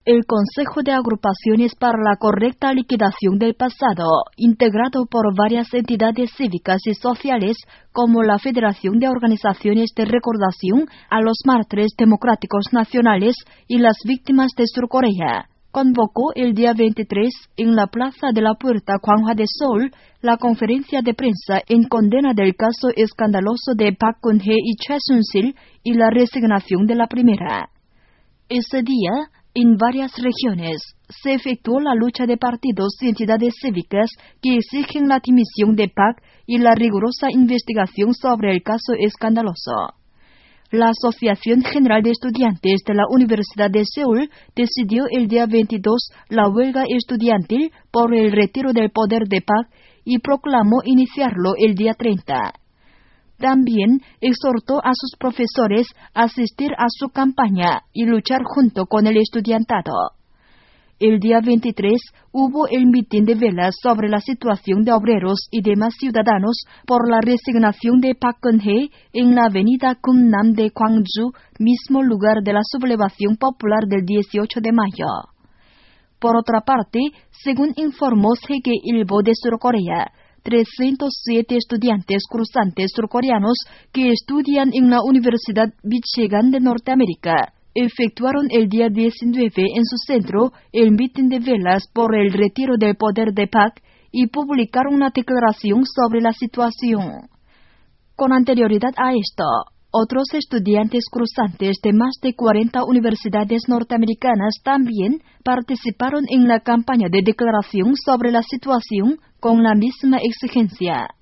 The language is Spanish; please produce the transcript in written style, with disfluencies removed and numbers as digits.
El Consejo de Agrupaciones para la Correcta Liquidación del Pasado, integrado por varias entidades cívicas y sociales como la Federación de Organizaciones de Recordación a los Mártires Democráticos Nacionales y las Víctimas de Surcorea, convocó el día 23 en la Plaza de la Puerta Gwanghwa de Seúl la conferencia de prensa en condena del caso escandaloso de Park Geun-hye y Choi Soon-sil y la resignación de la primera. Ese día, en varias regiones, se efectuó la lucha de partidos y entidades cívicas que exigen la dimisión de Park y la rigurosa investigación sobre el caso escandaloso. La Asociación General de Estudiantes de la Universidad de Seúl decidió el día 22 la huelga estudiantil por el retiro del poder de Park y proclamó iniciarlo el día 30. También exhortó a sus profesores a asistir a su campaña y luchar junto con el estudiantado. El día 23 hubo el mitin de velas sobre la situación de obreros y demás ciudadanos por la resignación de Park Geun-hye en la avenida Kumnam de Gwangju, mismo lugar de la sublevación popular del 18 de mayo. Por otra parte, según informó Segeilbo de Surcorea, 307 estudiantes cursantes surcoreanos que estudian en la Universidad Michigan de Norteamérica efectuaron el día 19 en su centro el mitin de velas por el retiro del poder de Park y publicaron una declaración sobre la situación. Con anterioridad a esto, otros estudiantes cursantes de más de 40 universidades norteamericanas también participaron en la campaña de declaración sobre la situación con la misma exigencia.